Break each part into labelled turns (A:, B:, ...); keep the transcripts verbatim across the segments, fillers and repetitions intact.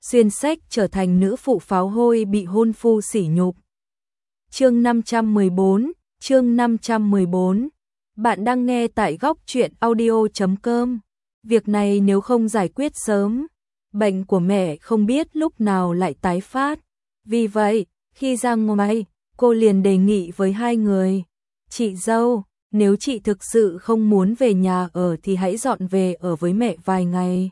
A: xuyên sách trở thành nữ phụ pháo hôi bị hôn phu sỉ nhục. Chương năm trăm mười bốn, chương năm trăm mười bốn. Bạn đang nghe tại góc truyện audio chấm com. Việc này nếu không giải quyết sớm, bệnh của mẹ không biết lúc nào lại tái phát. Vì vậy, khi ra ngoài, cô liền đề nghị với hai người. Chị dâu, nếu chị thực sự không muốn về nhà ở thì hãy dọn về ở với mẹ vài ngày.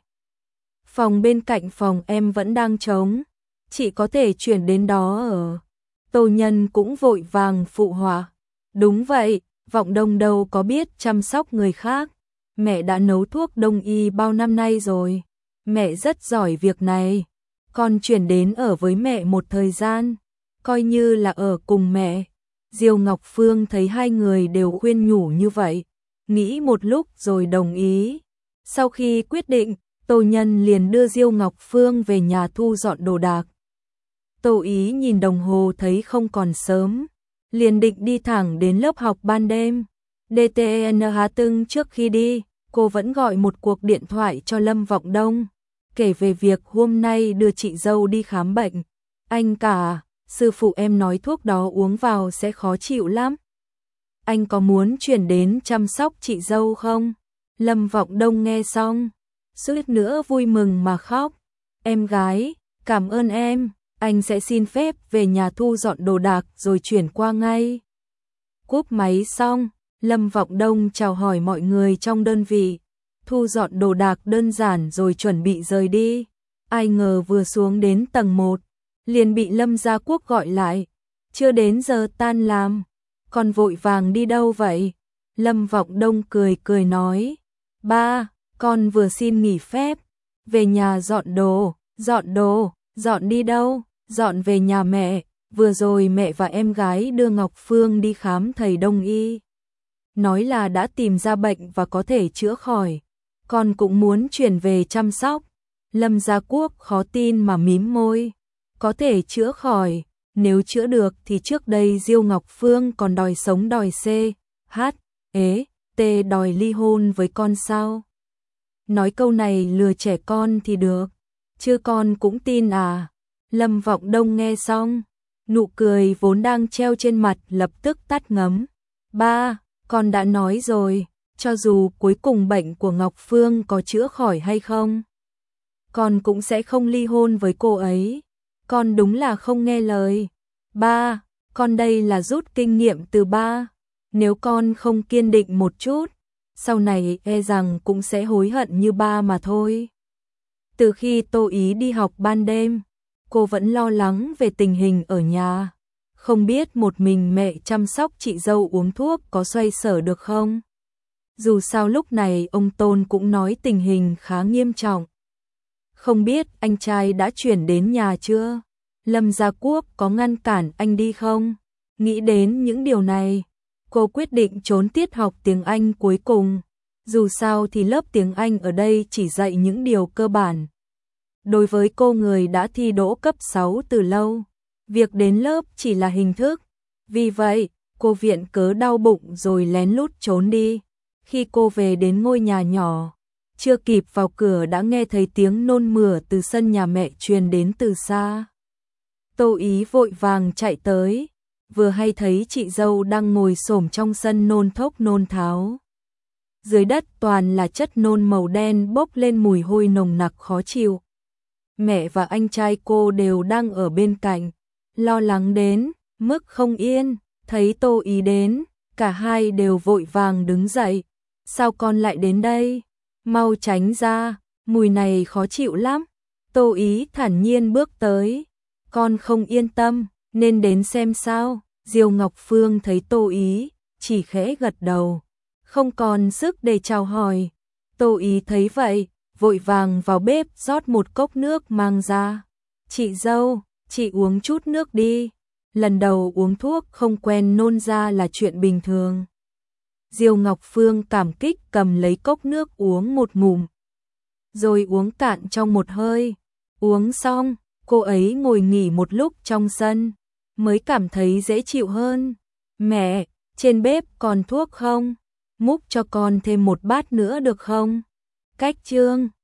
A: Phòng bên cạnh phòng em vẫn đang trống, chị có thể chuyển đến đó ở. Tô Nhân cũng vội vàng phụ họa. Đúng vậy, Vọng Đông đâu có biết chăm sóc người khác. Mẹ đã nấu thuốc đông y bao năm nay rồi. Mẹ rất giỏi việc này. Con chuyển đến ở với mẹ một thời gian, coi như là ở cùng mẹ. Diêu Ngọc Phương thấy hai người đều khuyên nhủ như vậy, nghĩ một lúc rồi đồng ý. Sau khi quyết định, Tô Nhân liền đưa Diêu Ngọc Phương về nhà thu dọn đồ đạc. Tô Ý nhìn đồng hồ thấy không còn sớm, liền định đi thẳng đến lớp học ban đêm. đê tê en hát tưng trước khi đi, cô vẫn gọi một cuộc điện thoại cho Lâm Vọng Đông, kể về việc hôm nay đưa chị dâu đi khám bệnh. Anh cả, sư phụ em nói thuốc đó uống vào sẽ khó chịu lắm. Anh có muốn chuyển đến chăm sóc chị dâu không? Lâm Vọng Đông nghe xong, suýt nữa vui mừng mà khóc. Em gái, cảm ơn em, anh sẽ xin phép về nhà thu dọn đồ đạc rồi chuyển qua ngay. Cúp máy xong, Lâm Vọng Đông chào hỏi mọi người trong đơn vị, thu dọn đồ đạc đơn giản rồi chuẩn bị rời đi. Ai ngờ vừa xuống đến tầng một, liền bị Lâm Gia Quốc gọi lại. Chưa đến giờ tan làm, con vội vàng đi đâu vậy? Lâm Vọng Đông cười cười nói. Ba, con vừa xin nghỉ phép, về nhà dọn đồ. Dọn đồ, dọn đi đâu? Dọn về nhà mẹ. Vừa rồi mẹ và em gái đưa Ngọc Phương đi khám thầy đông y, nói là đã tìm ra bệnh và có thể chữa khỏi. Con cũng muốn chuyển về chăm sóc. Lâm Gia Quốc khó tin mà mím môi. Có thể chữa khỏi, nếu chữa được thì trước đây Diêu Ngọc Phương còn đòi sống đòi C, H, ế, T đòi ly hôn với con sao? Nói câu này lừa trẻ con thì được, chứ con cũng tin à? Lâm Vọng Đông nghe xong, nụ cười vốn đang treo trên mặt lập tức tắt ngấm. Ba, con đã nói rồi, cho dù cuối cùng bệnh của Ngọc Phương có chữa khỏi hay không, con cũng sẽ không ly hôn với cô ấy. Con đúng là không nghe lời. Ba, con đây là rút kinh nghiệm từ ba. Nếu con không kiên định một chút, sau này e rằng cũng sẽ hối hận như ba mà thôi. Từ khi Tô Ý đi học ban đêm, cô vẫn lo lắng về tình hình ở nhà. Không biết một mình mẹ chăm sóc chị dâu uống thuốc có xoay sở được không? Dù sao lúc này ông Tôn cũng nói tình hình khá nghiêm trọng. Không biết anh trai đã chuyển đến nhà chưa? Lâm Gia Quốc có ngăn cản anh đi không? Nghĩ đến những điều này, cô quyết định trốn tiết học tiếng Anh cuối cùng. Dù sao thì lớp tiếng Anh ở đây chỉ dạy những điều cơ bản. Đối với cô người đã thi đỗ cấp sáu từ lâu, việc đến lớp chỉ là hình thức. Vì vậy, cô viện cớ đau bụng rồi lén lút trốn đi. Khi cô về đến ngôi nhà nhỏ, chưa kịp vào cửa đã nghe thấy tiếng nôn mửa từ sân nhà mẹ truyền đến từ xa. Tô Ý vội vàng chạy tới, vừa hay thấy chị dâu đang ngồi xổm trong sân nôn thốc nôn tháo. Dưới đất toàn là chất nôn màu đen bốc lên mùi hôi nồng nặc khó chịu. Mẹ và anh trai cô đều đang ở bên cạnh, lo lắng đến mức không yên. Thấy Tô Ý đến, cả hai đều vội vàng đứng dậy. Sao con lại đến đây? Mau tránh ra, mùi này khó chịu lắm. Tô Ý thản nhiên bước tới. Con không yên tâm, nên đến xem sao. Diêu Ngọc Phương thấy Tô Ý, chỉ khẽ gật đầu, không còn sức để chào hỏi. Tô Ý thấy vậy, vội vàng vào bếp rót một cốc nước mang ra. Chị dâu, chị uống chút nước đi. Lần đầu uống thuốc không quen nôn ra là chuyện bình thường. Diêu Ngọc Phương cảm kích cầm lấy cốc nước uống một ngụm, rồi uống cạn trong một hơi. Uống xong, cô ấy ngồi nghỉ một lúc trong sân, mới cảm thấy dễ chịu hơn. Mẹ, trên bếp còn thuốc không? Múc cho con thêm một bát nữa được không? Cách chương